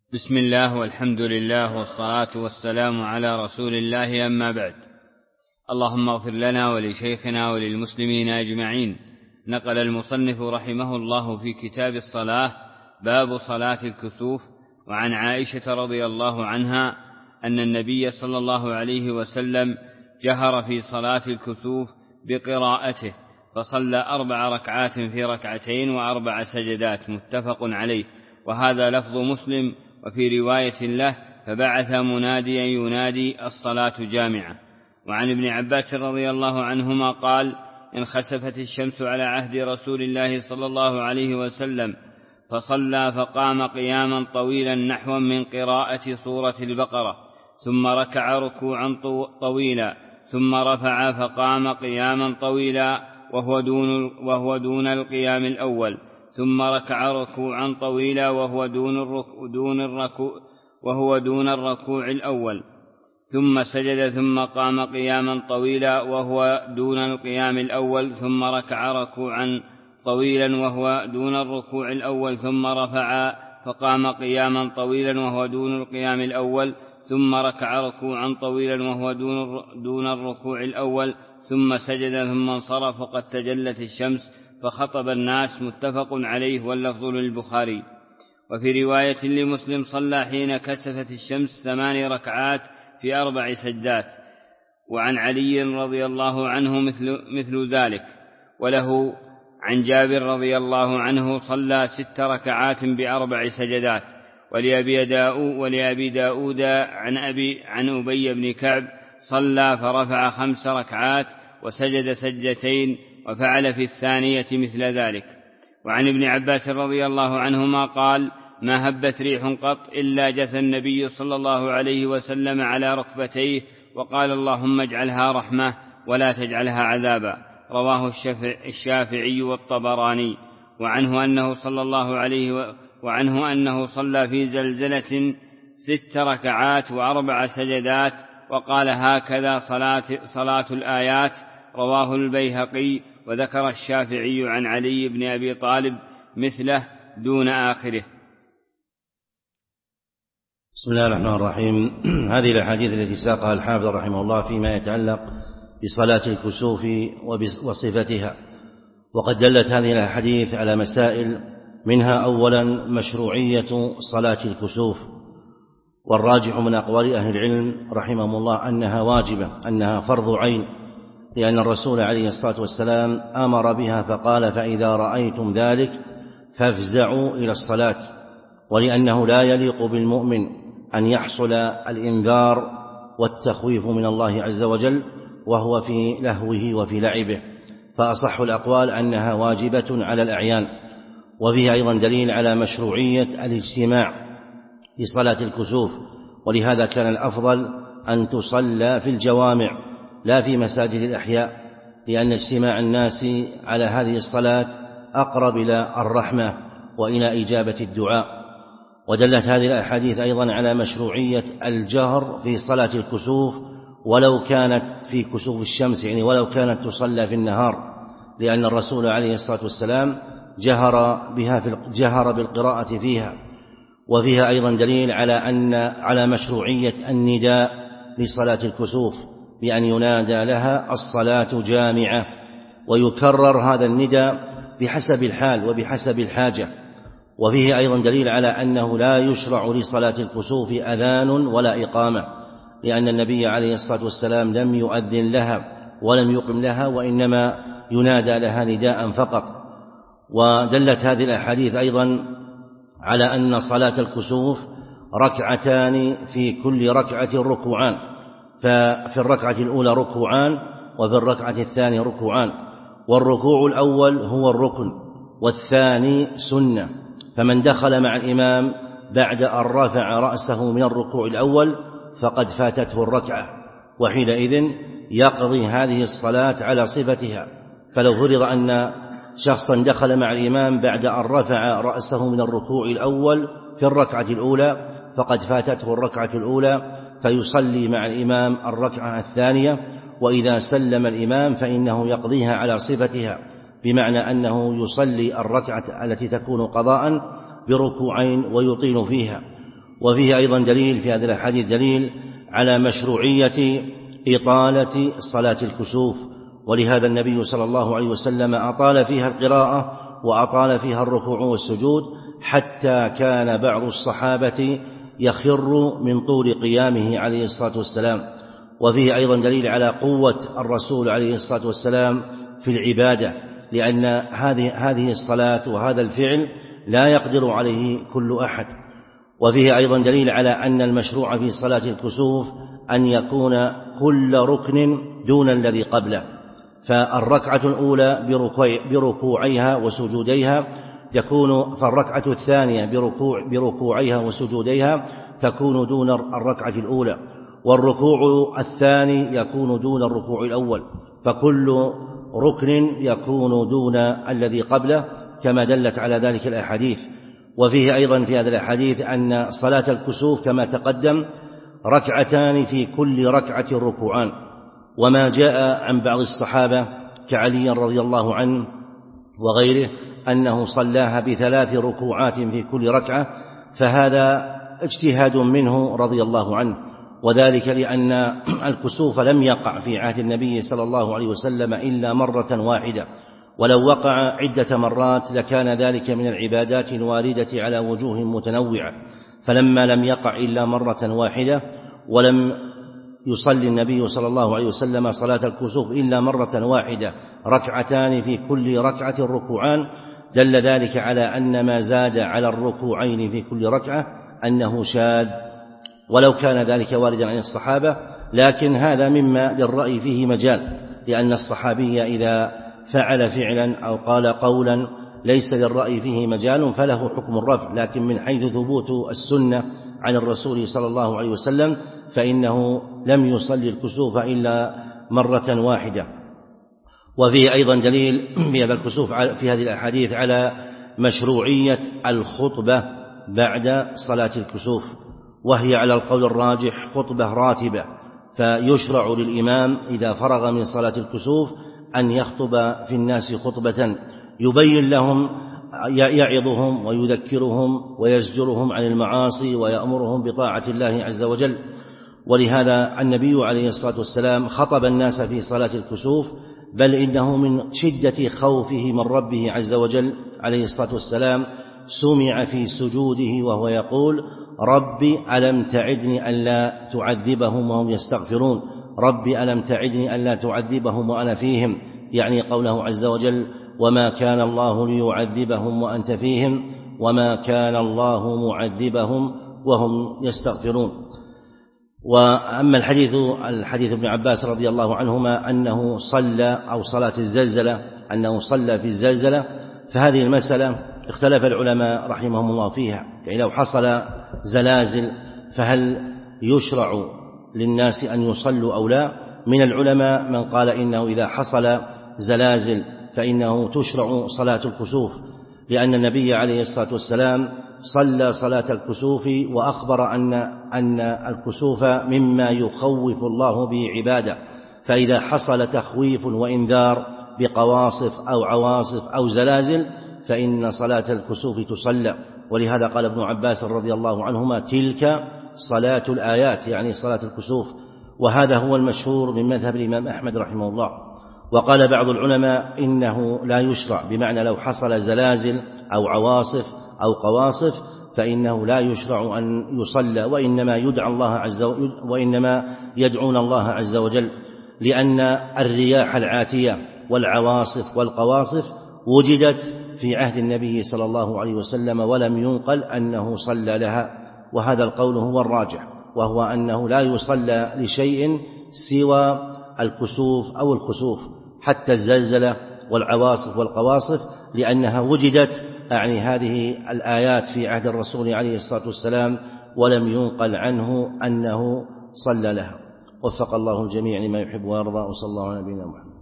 بسم الله والحمد لله والصلاة والسلام على رسول الله، أما بعد. اللهم اغفر لنا ولشيخنا وللمسلمين أجمعين. نقل المصنف رحمه الله في كتاب الصلاة باب صلاة الكسوف، وعن عائشة رضي الله عنها أن النبي صلى الله عليه وسلم جهر في صلاة الكسوف بقراءته، فصلى 4 ركعات في 2 ركعتين و4 سجدات، متفق عليه. وهذا لفظ مسلم. وفي رواية له: فبعث مناديا ينادي الصلاة جامعة. وعن ابن عباس رضي الله عنهما قال: انخسفت الشمس على عهد رسول الله صلى الله عليه وسلم، فصلى فقام قياما طويلا نحوا من قراءة سورة البقرة، ثم ركع ركوعا طويلا، ثم رفع فقام قياما طويلا وهو دون القيام الأول، ثم ركع ركوعا طويلا وهو دون الركوع الأول، ثم سجد، ثم قام قياما طويلا وهو دون القيام الأول، ثم ركع ركوعا طويلا وهو دون الركوع الأول، ثم رفع فقام قياما طويلا وهو دون القيام الأول، ثم ركع ركوعا طويلا وهو دون الركوع الأول، ثم سجد، ثم انصرف وقد تجلت الشمس فخطب الناس، متفق عليه، واللفظ للبخاري. وفي رواية لمسلم: صلى حين كسفت الشمس 8 ركعات في 4 سجدات. وعن علي رضي الله عنه مثل ذلك. وله عن جابر رضي الله عنه: صلى 6 ركعات ب4 سجدات. ولأبي داود عن أبي بن كعب: صلى فرفع 5 ركعات وسجد سجدتين، وفعل في الثانية مثل ذلك. وعن ابن عباس رضي الله عنهما قال: ما هبت ريح قط إلا جثى النبي صلى الله عليه وسلم على ركبتيه وقال: اللهم اجعلها رحمة ولا تجعلها عذابا. رواه الشافعي والطبراني. وعنه أنه صلى في زلزلة 6 ركعات و4 سجدات، وقال: هكذا صلاة الآيات. رواه البيهقي. وذكر الشافعي عن علي بن أبي طالب مثله دون آخره. بسم الله الرحمن الرحيم. هذه الأحاديث التي ساقها الحافظ رحمه الله فيما يتعلق بصلاة الكسوف وصفتها، وقد دلت هذه الأحاديث على مسائل، منها أولا مشروعية صلاة الكسوف، والراجح من أقوال أهل العلم رحمهم الله أنها واجبة، أنها فرض عين، لأن الرسول عليه الصلاة والسلام أمر بها فقال: فإذا رأيتم ذلك فافزعوا إلى الصلاة، ولأنه لا يليق بالمؤمن أن يحصل الإنذار والتخويف من الله عز وجل وهو في لهوه وفي لعبه، فأصح الأقوال أنها واجبة على الأعيان. وفيها أيضا دليل على مشروعية الاجتماع في صلاة الكسوف، ولهذا كان الأفضل أن تصلى في الجوامع لا في مساجد الأحياء، لأن اجتماع الناس على هذه الصلاة أقرب إلى الرحمة وإلى إجابة الدعاء. ودلت هذه الأحاديث أيضا على مشروعية الجهر في صلاة الكسوف ولو كانت في كسوف الشمس، يعني ولو كانت تصلى في النهار، لأن الرسول عليه الصلاة والسلام جهر بالقراءة فيها. وفيها أيضا دليل على مشروعية النداء لصلاة الكسوف بأن ينادى لها: الصلاة جامعة، ويكرر هذا النداء بحسب الحال وبحسب الحاجة. وفيه أيضا دليل على أنه لا يشرع لصلاة الكسوف أذان ولا إقامة، لأن النبي عليه الصلاة والسلام لم يؤذن لها ولم يقم لها، وإنما ينادى لها نداء فقط. ودلت هذه الأحاديث أيضا على أن صلاة الكسوف 2 ركعتان، في كل ركعة ركوعان، ففي الركعة الأولى ركوعان وفي الركعة الثانية ركوعان، والركوع الأول هو الركن والثاني سنة، فمن دخل مع الإمام بعد أن رفع رأسه من الركوع الأول فقد فاتته الركعة، وحينئذ يقضي هذه الصلاة على صفتها. فلو فرض أن شخصا دخل مع الإمام بعد أن رفع رأسه من الركوع الأول في الركعة الأولى فقد فاتته الركعة الأولى، فيصلي مع الإمام الركعة الثانية، وإذا سلم الإمام فإنه يقضيها على صفتها، بمعنى أنه يصلي الركعة التي تكون قضاء بركوعين ويطيل فيها. وفيه أيضا دليل في هذه الأحاديث دليل على مشروعية إطالة صلاة الكسوف، ولهذا النبي صلى الله عليه وسلم أطال فيها القراءة وأطال فيها الركوع والسجود، حتى كان بعض الصحابة يخر من طول قيامه عليه الصلاة والسلام. وفيه أيضا دليل على قوة الرسول عليه الصلاة والسلام في العبادة، لأن هذه الصلاة وهذا الفعل لا يقدر عليه كل أحد. وفيه أيضا دليل على أن المشروع في صلاة الكسوف أن يكون كل ركن دون الذي قبله، فالركعة الأولى بركوعيها وسجوديها فالركعة الثانية بركوعيها وسجوديها تكون دون الركعة الأولى، والركوع الثاني يكون دون الركوع الأول، فكل ركن يكون دون الذي قبله كما دلت على ذلك الأحاديث. وفيه أيضا في هذا الحديث أن صلاة الكسوف كما تقدم ركعتان في كل ركعة ركوعان، وما جاء عن بعض الصحابة كعلي رضي الله عنه وغيره أنه صلاها ب3 ركوعات في كل ركعة، فهذا اجتهاد منه رضي الله عنه، وذلك لأن الكسوف لم يقع في عهد النبي صلى الله عليه وسلم إلا مرة واحدة، ولو وقع عدة مرات لكان ذلك من العبادات الواردة على وجوه متنوعة، فلما لم يقع إلا مرة واحدة ولم يصلي النبي صلى الله عليه وسلم صلاة الكسوف إلا مرة واحدة ركعتان في كل ركعة ركوعان، دل ذلك على أن ما زاد على الركوعين في كل ركعة أنه شاذ، ولو كان ذلك واردا عن الصحابة، لكن هذا مما للرأي فيه مجال، لأن الصحابي إذا فعل فعلا أو قال قولا ليس للرأي فيه مجال فله حكم الرفع، لكن من حيث ثبوت السنة عن الرسول صلى الله عليه وسلم فإنه لم يصلي الكسوف إلا مرة واحدة. وفيه أيضا دليل في هذا الكسوف في هذه الأحاديث على مشروعية الخطبة بعد صلاة الكسوف، وهي على القول الراجح خطبة راتبة، فيشرع للإمام إذا فرغ من صلاة الكسوف أن يخطب في الناس خطبة يبين لهم، يعظهم ويذكرهم ويزجرهم عن المعاصي ويأمرهم بطاعة الله عز وجل. ولهذا النبي عليه الصلاة والسلام خطب الناس في صلاة الكسوف، بل إنه من شدة خوفه من ربه عز وجل عليه الصلاة والسلام سمع في سجوده وهو يقول: رب ألم تعدني ألا تعذبهم وهم يستغفرون، رب ألم تعدني ألا تعذبهم وأنا فيهم، يعني قوله عز وجل: وما كان الله ليعذبهم وأنت فيهم وما كان الله معذبهم وهم يستغفرون. وأما الحديث ابن عباس رضي الله عنهما أنه صلى أو صلاة الزلزلة أنه صلى في الزلزلة، فهذه المسألة اختلف العلماء رحمهم الله فيها، يعني لو حصل زلازل فهل يشرع للناس أن يصلوا أو لا؟ من العلماء من قال إنه إذا حصل زلازل فإنه تشرع صلاة الكسوف، لأن النبي عليه الصلاة والسلام صلى صلاة الكسوف وأخبر أن الكسوف مما يخوف الله به عباده، فإذا حصل تخويف وإنذار بقواصف أو عواصف أو زلازل فإن صلاة الكسوف تصلى. ولهذا قال ابن عباس رضي الله عنهما: تلك صلاة الآيات، يعني صلاة الكسوف. وهذا هو المشهور من مذهب الإمام أحمد رحمه الله. وقال بعض العلماء إنه لا يشرع، بمعنى لو حصل زلازل أو عواصف أو قواصف فإنه لا يشرع أن يصلى، وإنما يدعون الله عز وجل، لأن الرياح العاتية والعواصف والقواصف وجدت في عهد النبي صلى الله عليه وسلم ولم ينقل أنه صلى لها، وهذا القول هو الراجح، وهو أنه لا يصلى لشيء سوى الكسوف أو الخسوف، حتى الزلزلة والعواصف والقواصف، لأنها وجدت أعني هذه الآيات في عهد الرسول عليه الصلاة والسلام ولم ينقل عنه أنه صلى لها. وفق الله الجميع لما يحب ويرضى، وصلى الله على نبينا محمد.